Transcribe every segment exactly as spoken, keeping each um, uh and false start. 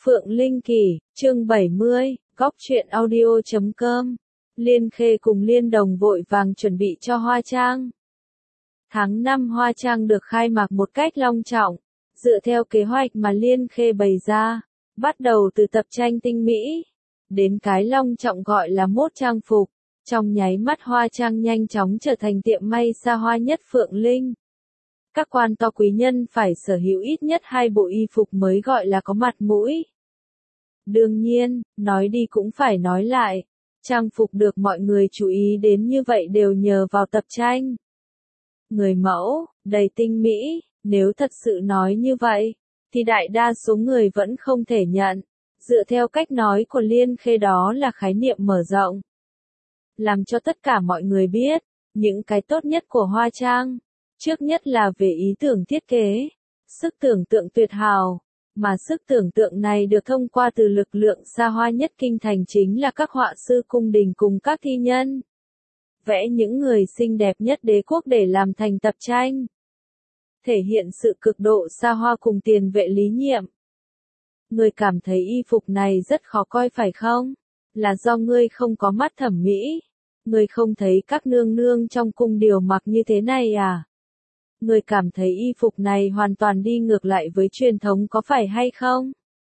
Phượng Linh Kỳ, chương bảy mươi, góc truyện audio chấm com. Liên Khê cùng Liên Đồng vội vàng chuẩn bị cho Hoa Trang. Tháng năm Hoa Trang được khai mạc một cách long trọng, dựa theo kế hoạch mà Liên Khê bày ra, bắt đầu từ tập tranh tinh mỹ, đến cái long trọng gọi là mốt trang phục. Trong nháy mắt Hoa Trang nhanh chóng trở thành tiệm may xa hoa nhất Phượng Linh. Các quan to quý nhân phải sở hữu ít nhất hai bộ y phục mới gọi là có mặt mũi. Đương nhiên, nói đi cũng phải nói lại, trang phục được mọi người chú ý đến như vậy đều nhờ vào tập tranh. Người mẫu, đầy tinh mỹ, nếu thật sự nói như vậy, thì đại đa số người vẫn không thể nhận. Dựa theo cách nói của Liên Khê đó là khái niệm mở rộng. Làm cho tất cả mọi người biết, những cái tốt nhất của Hoa Trang. Trước nhất là về ý tưởng thiết kế, sức tưởng tượng tuyệt hảo, mà sức tưởng tượng này được thông qua từ lực lượng xa hoa nhất kinh thành chính là các họa sư cung đình cùng các thi nhân. Vẽ những người xinh đẹp nhất đế quốc để làm thành tập tranh. Thể hiện sự cực độ xa hoa cùng tiền vệ lý nhiệm. Người cảm thấy y phục này rất khó coi phải không? Là do ngươi không có mắt thẩm mỹ. Ngươi không thấy các nương nương trong cung điều mặc như thế này à? Người cảm thấy y phục này hoàn toàn đi ngược lại với truyền thống có phải hay không?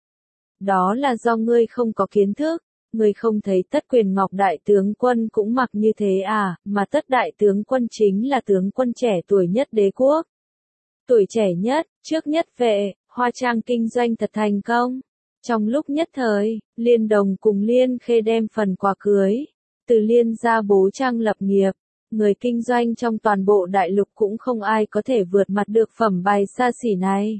Đó là do ngươi không có kiến thức, ngươi không thấy Tất Quyền Ngọc đại tướng quân cũng mặc như thế à, mà Tất đại tướng quân chính là tướng quân trẻ tuổi nhất đế quốc. Tuổi trẻ nhất, trước nhất vệ, Hoa Trang kinh doanh thật thành công. Trong lúc nhất thời, Liên Đồng cùng Liên Khê đem phần quà cưới, từ Liên gia bố trang lập nghiệp. Người kinh doanh trong toàn bộ đại lục cũng không ai có thể vượt mặt được phẩm bài xa xỉ này.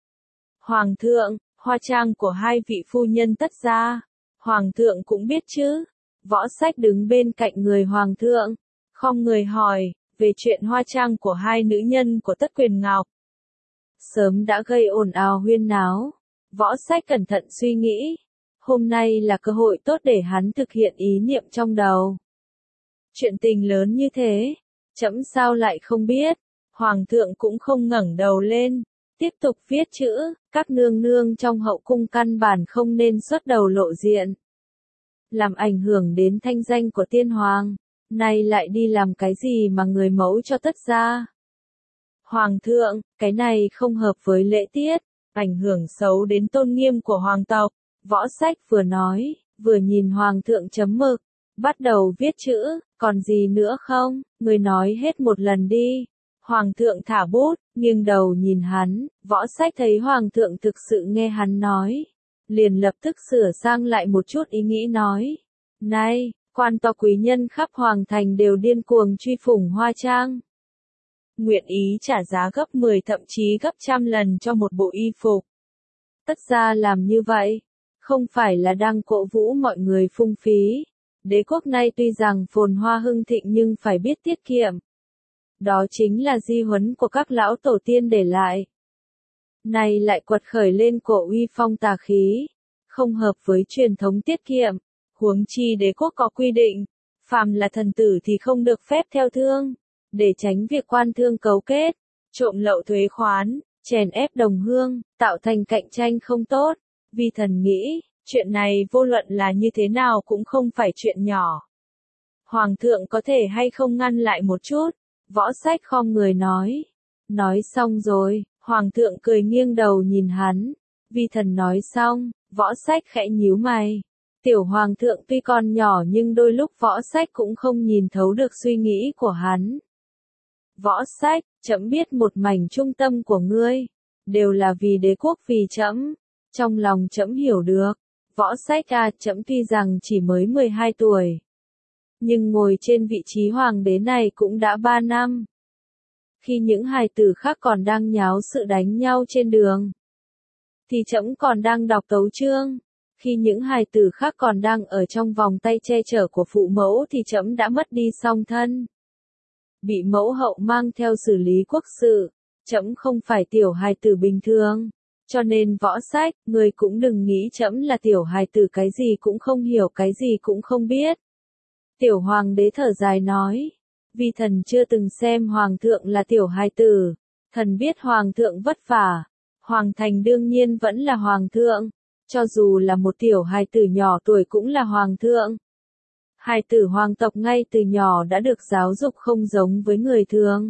Hoàng thượng, Hoa Trang của hai vị phu nhân Tất gia, Hoàng thượng cũng biết chứ. Võ Sách đứng bên cạnh người Hoàng thượng, không người hỏi, về chuyện Hoa Trang của hai nữ nhân của Tất Quyền Ngọc. Sớm đã gây ồn ào huyên náo, Võ Sách cẩn thận suy nghĩ, hôm nay là cơ hội tốt để hắn thực hiện ý niệm trong đầu. Chuyện tình lớn như thế, trẫm sao lại không biết. Hoàng thượng cũng không ngẩng đầu lên, tiếp tục viết chữ, các nương nương trong hậu cung căn bản không nên xuất đầu lộ diện. Làm ảnh hưởng đến thanh danh của tiên hoàng, nay lại đi làm cái gì mà người mẫu cho Tất gia. Hoàng thượng, cái này không hợp với lễ tiết, ảnh hưởng xấu đến tôn nghiêm của hoàng tộc. Võ Sách vừa nói, vừa nhìn hoàng thượng chấm mực, bắt đầu viết chữ. Còn gì nữa không, người nói hết một lần đi. Hoàng thượng thả bút, nghiêng đầu nhìn hắn, Võ Sách thấy hoàng thượng thực sự nghe hắn nói. Liền lập tức sửa sang lại một chút ý nghĩ nói. Này, quan to quý nhân khắp hoàng thành đều điên cuồng truy phủng Hoa Trang. Nguyện ý trả giá gấp mười thậm chí gấp trăm lần cho một bộ y phục. Tất gia làm như vậy, không phải là đang cổ vũ mọi người phung phí. Đế quốc nay tuy rằng phồn hoa hưng thịnh nhưng phải biết tiết kiệm. Đó chính là di huấn của các lão tổ tiên để lại. Này lại quật khởi lên cổ uy phong tà khí, không hợp với truyền thống tiết kiệm. Huống chi đế quốc có quy định, phàm là thần tử thì không được phép theo thương, để tránh việc quan thương cấu kết, trộm lậu thuế khoán, chèn ép đồng hương, tạo thành cạnh tranh không tốt. Vì thần nghĩ, chuyện này vô luận là như thế nào cũng không phải chuyện nhỏ. Hoàng thượng có thể hay không ngăn lại một chút? Võ Sách khom người nói. Nói xong rồi, Hoàng thượng cười nghiêng đầu nhìn hắn. Vi thần nói xong, Võ Sách khẽ nhíu mày. Tiểu Hoàng thượng tuy còn nhỏ nhưng đôi lúc Võ Sách cũng không nhìn thấu được suy nghĩ của hắn. Võ Sách, trẫm biết một mảnh trung tâm của ngươi, đều là vì đế quốc vì trẫm. Trong lòng trẫm hiểu được. Võ Sách à, trẫm tuy rằng chỉ mới mười hai tuổi, nhưng ngồi trên vị trí hoàng đế này cũng đã ba năm. Khi những hài tử khác còn đang nháo sự đánh nhau trên đường, thì trẫm còn đang đọc tấu chương. Khi những hài tử khác còn đang ở trong vòng tay che chở của phụ mẫu thì trẫm đã mất đi song thân. Bị mẫu hậu mang theo xử lý quốc sự, trẫm không phải tiểu hài tử bình thường. Cho nên Võ Sách, người cũng đừng nghĩ trẫm là tiểu hài tử cái gì cũng không hiểu cái gì cũng không biết. Tiểu hoàng đế thở dài nói, vì thần chưa từng xem hoàng thượng là tiểu hài tử, thần biết hoàng thượng vất vả, hoàng thành đương nhiên vẫn là hoàng thượng, cho dù là một tiểu hài tử nhỏ tuổi cũng là hoàng thượng. Hài tử hoàng tộc ngay từ nhỏ đã được giáo dục không giống với người thường.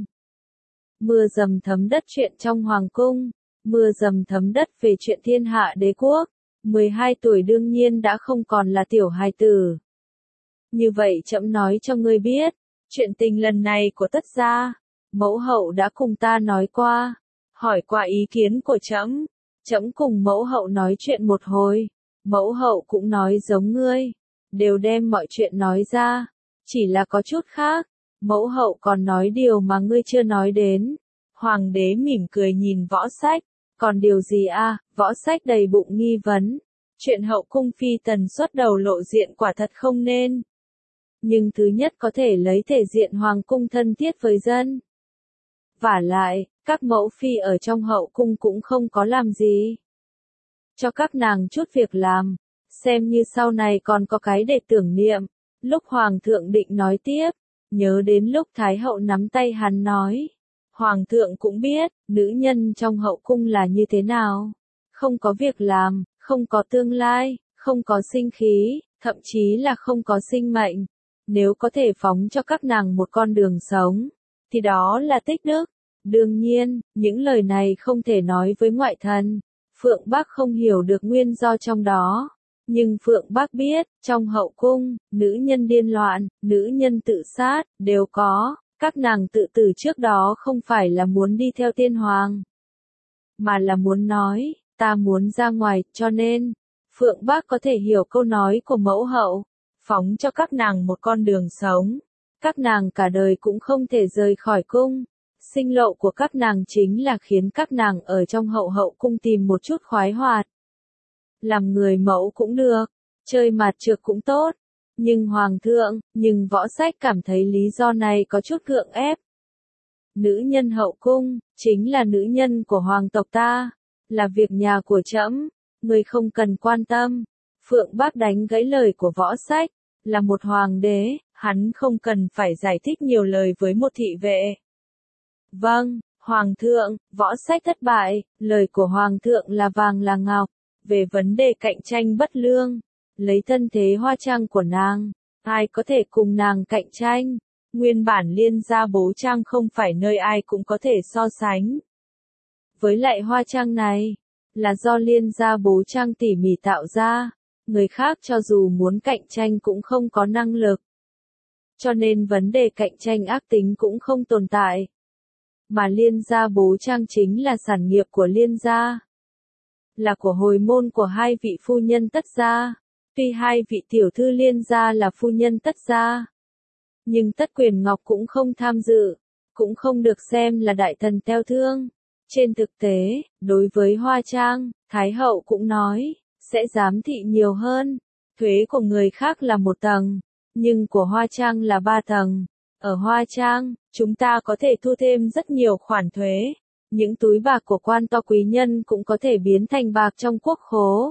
Mưa dầm thấm đất chuyện trong hoàng cung, mưa dầm thấm đất về chuyện thiên hạ đế quốc, mười hai tuổi đương nhiên đã không còn là tiểu hài tử. Như vậy trẫm nói cho ngươi biết, chuyện tình lần này của Tất gia, mẫu hậu đã cùng ta nói qua, hỏi qua ý kiến của trẫm, trẫm cùng mẫu hậu nói chuyện một hồi, mẫu hậu cũng nói giống ngươi, đều đem mọi chuyện nói ra, chỉ là có chút khác, mẫu hậu còn nói điều mà ngươi chưa nói đến. Hoàng đế mỉm cười nhìn Võ Sách, còn điều gì à, Võ Sách đầy bụng nghi vấn, chuyện hậu cung phi tần xuất đầu lộ diện quả thật không nên. Nhưng thứ nhất có thể lấy thể diện hoàng cung thân thiết với dân. Vả lại, các mẫu phi ở trong hậu cung cũng không có làm gì. Cho các nàng chút việc làm, xem như sau này còn có cái để tưởng niệm. Lúc hoàng thượng định nói tiếp, nhớ đến lúc thái hậu nắm tay hắn nói. Hoàng thượng cũng biết, nữ nhân trong hậu cung là như thế nào. Không có việc làm, không có tương lai, không có sinh khí, thậm chí là không có sinh mệnh. Nếu có thể phóng cho các nàng một con đường sống, thì đó là tích đức. Đương nhiên, những lời này không thể nói với ngoại thần. Phượng Bác không hiểu được nguyên do trong đó. Nhưng Phượng Bác biết, trong hậu cung, nữ nhân điên loạn, nữ nhân tự sát, đều có. Các nàng tự tử trước đó không phải là muốn đi theo tiên hoàng, mà là muốn nói, ta muốn ra ngoài, cho nên, Phượng Bác có thể hiểu câu nói của mẫu hậu, phóng cho các nàng một con đường sống. Các nàng cả đời cũng không thể rời khỏi cung. Sinh lộ của các nàng chính là khiến các nàng ở trong hậu hậu cung tìm một chút khoái hoạt. Làm người mẫu cũng được, chơi mặt trược cũng tốt. Nhưng Hoàng thượng, nhưng Võ Sách cảm thấy lý do này có chút gượng ép. Nữ nhân hậu cung, chính là nữ nhân của hoàng tộc ta, là việc nhà của trẫm, người không cần quan tâm. Phượng Bác đánh gãy lời của Võ Sách, là một hoàng đế, hắn không cần phải giải thích nhiều lời với một thị vệ. Vâng, Hoàng thượng, Võ Sách thất bại, lời của Hoàng thượng là vàng là ngọc, về vấn đề cạnh tranh bất lương. Lấy thân thế Hoa Trang của nàng, ai có thể cùng nàng cạnh tranh, nguyên bản Liên gia Bố Trang không phải nơi ai cũng có thể so sánh. Với lại Hoa Trang này, là do Liên gia Bố Trang tỉ mỉ tạo ra, người khác cho dù muốn cạnh tranh cũng không có năng lực. Cho nên vấn đề cạnh tranh ác tính cũng không tồn tại. Mà Liên gia Bố Trang chính là sản nghiệp của Liên gia, là của hồi môn của hai vị phu nhân Tất gia. Tuy hai vị tiểu thư Liên gia là phu nhân Tất gia, nhưng Tất Quyền Ngọc cũng không tham dự, cũng không được xem là đại thần theo thương. Trên thực tế, đối với Hoa Trang, Thái hậu cũng nói, sẽ giám thị nhiều hơn. Thuế của người khác là một tầng, nhưng của Hoa Trang là ba tầng. Ở Hoa Trang, chúng ta có thể thu thêm rất nhiều khoản thuế. Những túi bạc của quan to quý nhân cũng có thể biến thành bạc trong quốc khố.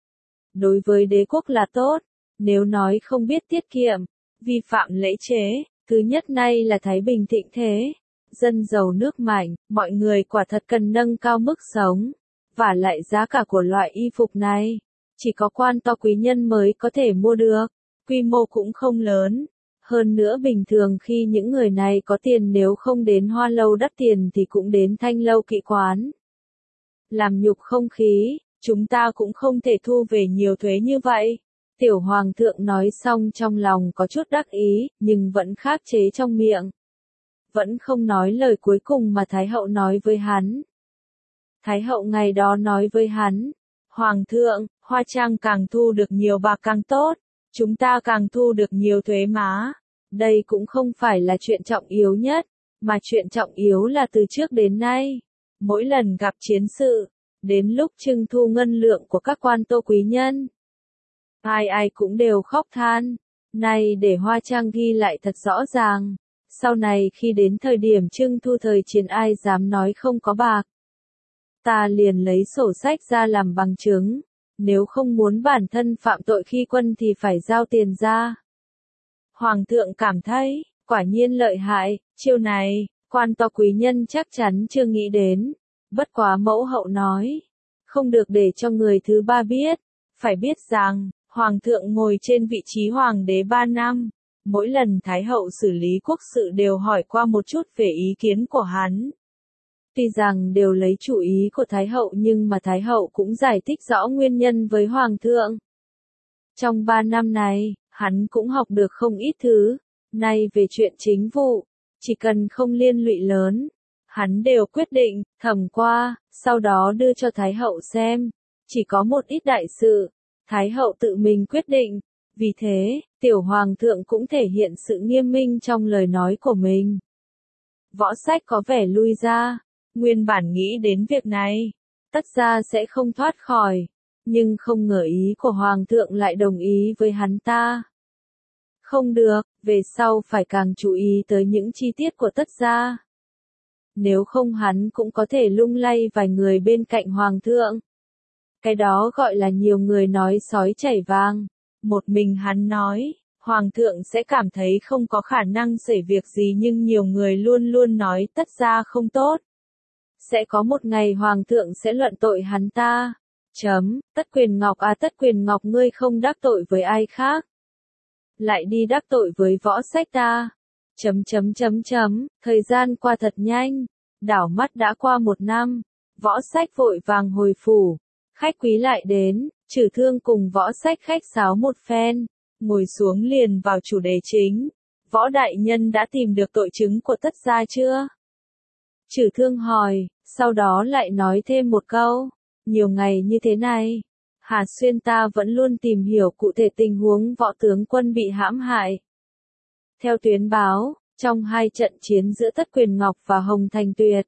Đối với đế quốc là tốt, nếu nói không biết tiết kiệm, vi phạm lễ chế, thứ nhất nay là Thái Bình thịnh thế, dân giàu nước mạnh, mọi người quả thật cần nâng cao mức sống, và lại giá cả của loại y phục này, chỉ có quan to quý nhân mới có thể mua được, quy mô cũng không lớn. Hơn nữa bình thường khi những người này có tiền nếu không đến Hoa Lâu đắt tiền thì cũng đến Thanh Lâu Kỵ Quán. Làm nhục không khí. Chúng ta cũng không thể thu về nhiều thuế như vậy. Tiểu Hoàng thượng nói xong trong lòng có chút đắc ý, nhưng vẫn khắc chế trong miệng. Vẫn không nói lời cuối cùng mà Thái hậu nói với hắn. Thái hậu ngày đó nói với hắn, Hoàng thượng, Hoa Trang càng thu được nhiều bạc càng tốt, chúng ta càng thu được nhiều thuế má. Đây cũng không phải là chuyện trọng yếu nhất, mà chuyện trọng yếu là từ trước đến nay, mỗi lần gặp chiến sự, đến lúc trưng thu ngân lượng của các quan tô quý nhân, ai ai cũng đều khóc than. Này để Hoa Trang ghi lại thật rõ ràng. Sau này khi đến thời điểm trưng thu thời chiến ai dám nói không có bạc. Ta liền lấy sổ sách ra làm bằng chứng. Nếu không muốn bản thân phạm tội khi quân thì phải giao tiền ra. Hoàng thượng cảm thấy, quả nhiên lợi hại, chiêu này, quan to quý nhân chắc chắn chưa nghĩ đến. Bất quá mẫu hậu nói, không được để cho người thứ ba biết, Phải biết rằng, Hoàng thượng ngồi trên vị trí Hoàng đế ba năm, mỗi lần Thái hậu xử lý quốc sự đều hỏi qua một chút về ý kiến của hắn. Tuy rằng đều lấy chủ ý của Thái hậu nhưng mà Thái hậu cũng giải thích rõ nguyên nhân với Hoàng thượng. Trong ba năm này, hắn cũng học được không ít thứ, nay về chuyện chính vụ, chỉ cần không liên lụy lớn, hắn đều quyết định, thẩm qua, sau đó đưa cho Thái hậu xem. Chỉ có một ít đại sự, Thái hậu tự mình quyết định, vì thế, tiểu hoàng thượng cũng thể hiện sự nghiêm minh trong lời nói của mình. Võ Sách có vẻ lui ra, nguyên bản nghĩ đến việc này, tất ra sẽ không thoát khỏi, nhưng không ngờ ý của hoàng thượng lại đồng ý với hắn ta. Không được, về sau phải càng chú ý tới những chi tiết của tất gia. Nếu không hắn cũng có thể lung lay vài người bên cạnh hoàng thượng. Cái đó gọi là nhiều người nói sói chảy vàng. Một mình hắn nói, hoàng thượng sẽ cảm thấy không có khả năng xảy việc gì nhưng nhiều người luôn luôn nói tất gia không tốt. Sẽ có một ngày hoàng thượng sẽ luận tội hắn ta. Chấm, Tất Quyền Ngọc à Tất Quyền Ngọc ngươi không đắc tội với ai khác. Lại đi đắc tội với Võ Sách ta. Chấm chấm chấm chấm, thời gian qua thật nhanh. Đảo mắt đã qua một năm. Võ Sách vội vàng hồi phủ. Khách quý lại đến, Trừ Thương cùng Võ Sách khách sáo một phen. Ngồi xuống liền vào chủ đề chính. Võ đại nhân đã tìm được tội chứng của tất gia chưa? Trừ Thương hỏi, sau đó lại nói thêm một câu. Nhiều ngày như thế này, Hà Xuyên ta vẫn luôn tìm hiểu cụ thể tình huống võ tướng quân bị hãm hại. Theo tuyến báo, trong hai trận chiến giữa Tất Quyền Ngọc và Hồng Thành Tuyệt.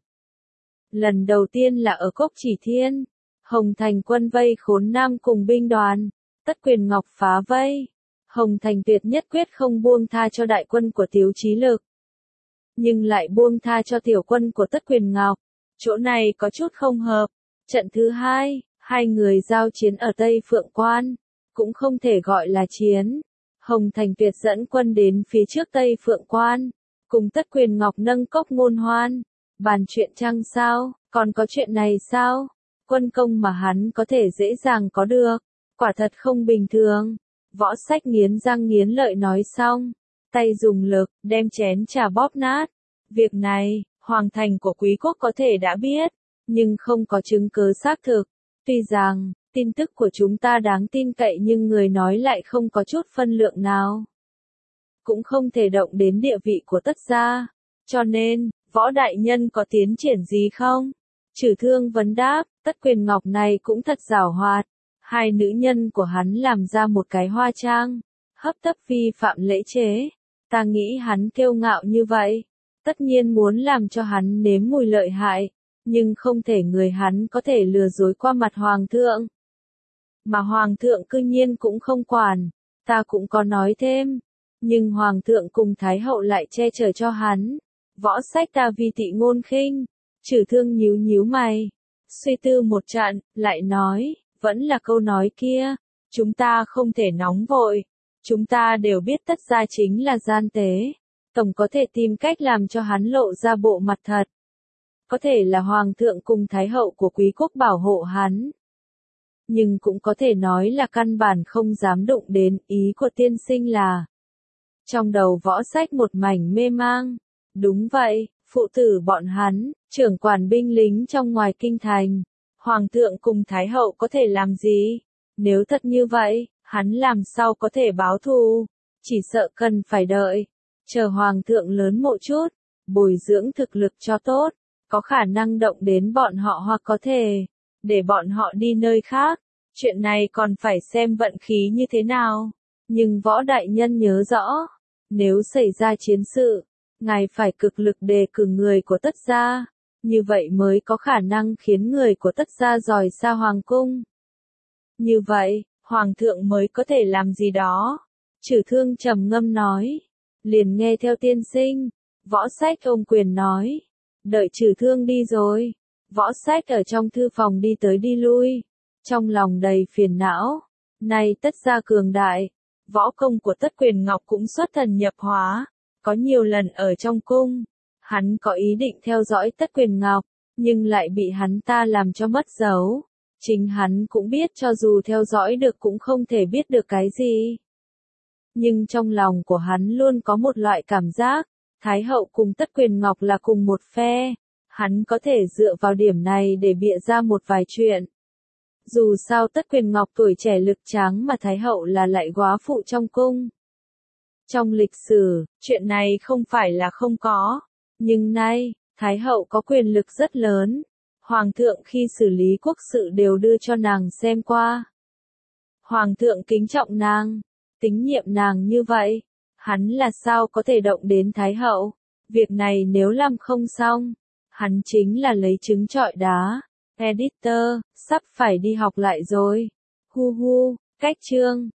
Lần đầu tiên là ở Cốc Chỉ Thiên, Hồng Thành quân vây Khốn Nam cùng binh đoàn, Tất Quyền Ngọc phá vây. Hồng Thành Tuyệt nhất quyết không buông tha cho đại quân của Tiếu Chí Lực, nhưng lại buông tha cho tiểu quân của Tất Quyền Ngọc. Chỗ này có chút không hợp. Trận thứ hai, hai người giao chiến ở Tây Phượng Quan, cũng không thể gọi là chiến. Hồng Thành Tuyệt dẫn quân đến phía trước Tây Phượng Quan, cùng Tất Quyền Ngọc nâng cốc ngôn hoan, bàn chuyện chăng sao, còn có chuyện này sao? Quân công mà hắn có thể dễ dàng có được, quả thật không bình thường. Võ Sách nghiến răng nghiến lợi nói xong, tay dùng lực, đem chén trà bóp nát. Việc này, Hoàng thành của quý quốc có thể đã biết, nhưng không có chứng cứ xác thực. Tuy rằng, tin tức của chúng ta đáng tin cậy nhưng người nói lại không có chút phân lượng nào. Cũng không thể động đến địa vị của tất gia. Cho nên, Võ đại nhân có tiến triển gì không? Trừ Thương vấn đáp, Tất Quyền Ngọc này cũng thật giảo hoạt. Hai nữ nhân của hắn làm ra một cái hoa trang, hấp tấp vi phạm lễ chế. Ta nghĩ hắn kiêu ngạo như vậy, tất nhiên muốn làm cho hắn nếm mùi lợi hại, nhưng không thể người hắn có thể lừa dối qua mặt hoàng thượng. Mà hoàng thượng cư nhiên cũng không quản, ta cũng có nói thêm, nhưng hoàng thượng cùng thái hậu lại che chở cho hắn. Võ Sách ta vì tị ngôn khinh. Trừ Thương nhíu nhíu mày, suy tư một trận, lại nói, vẫn là câu nói kia, chúng ta không thể nóng vội, chúng ta đều biết tất gia chính là gian tế, tổng có thể tìm cách làm cho hắn lộ ra bộ mặt thật. Có thể là hoàng thượng cùng thái hậu của quý quốc bảo hộ hắn, nhưng cũng có thể nói là căn bản không dám đụng đến. Ý của tiên sinh là, trong đầu Võ Sách một mảnh mê mang. Đúng vậy, phụ tử bọn hắn, trưởng quản binh lính trong ngoài kinh thành, hoàng thượng cùng thái hậu có thể làm gì? Nếu thật như vậy, hắn làm sao có thể báo thù? Chỉ sợ cần phải đợi, chờ hoàng thượng lớn một chút, bồi dưỡng thực lực cho tốt, có khả năng động đến bọn họ hoặc có thể để bọn họ đi nơi khác. Chuyện này còn phải xem vận khí như thế nào. Nhưng Võ đại nhân nhớ rõ, nếu xảy ra chiến sự, ngài phải cực lực đề cử người của tất gia, như vậy mới có khả năng khiến người của tất gia dòi xa hoàng cung. Như vậy, hoàng thượng mới có thể làm gì đó. Trừ Thương trầm ngâm nói, liền nghe theo tiên sinh. Võ Sách ôm quyền nói, đợi Trừ Thương đi rồi. Võ Sách ở trong thư phòng đi tới đi lui, trong lòng đầy phiền não. Nay tất gia cường đại, võ công của Tất Quyền Ngọc cũng xuất thần nhập hóa. Có nhiều lần ở trong cung, hắn có ý định theo dõi Tất Quyền Ngọc, nhưng lại bị hắn ta làm cho mất dấu. Chính hắn cũng biết cho dù theo dõi được cũng không thể biết được cái gì. Nhưng trong lòng của hắn luôn có một loại cảm giác, Thái hậu cùng Tất Quyền Ngọc là cùng một phe, hắn có thể dựa vào điểm này để bịa ra một vài chuyện. Dù sao Tất Quyền Ngọc tuổi trẻ lực tráng mà Thái hậu là lại góa phụ trong cung. Trong lịch sử, chuyện này không phải là không có, nhưng nay, Thái hậu có quyền lực rất lớn. Hoàng thượng khi xử lý quốc sự đều đưa cho nàng xem qua. Hoàng thượng kính trọng nàng, tín nhiệm nàng như vậy, hắn là sao có thể động đến Thái hậu? Việc này nếu làm không xong, hắn chính là lấy trứng trọi đá. Editor, sắp phải đi học lại rồi. Hu hu, cách chương.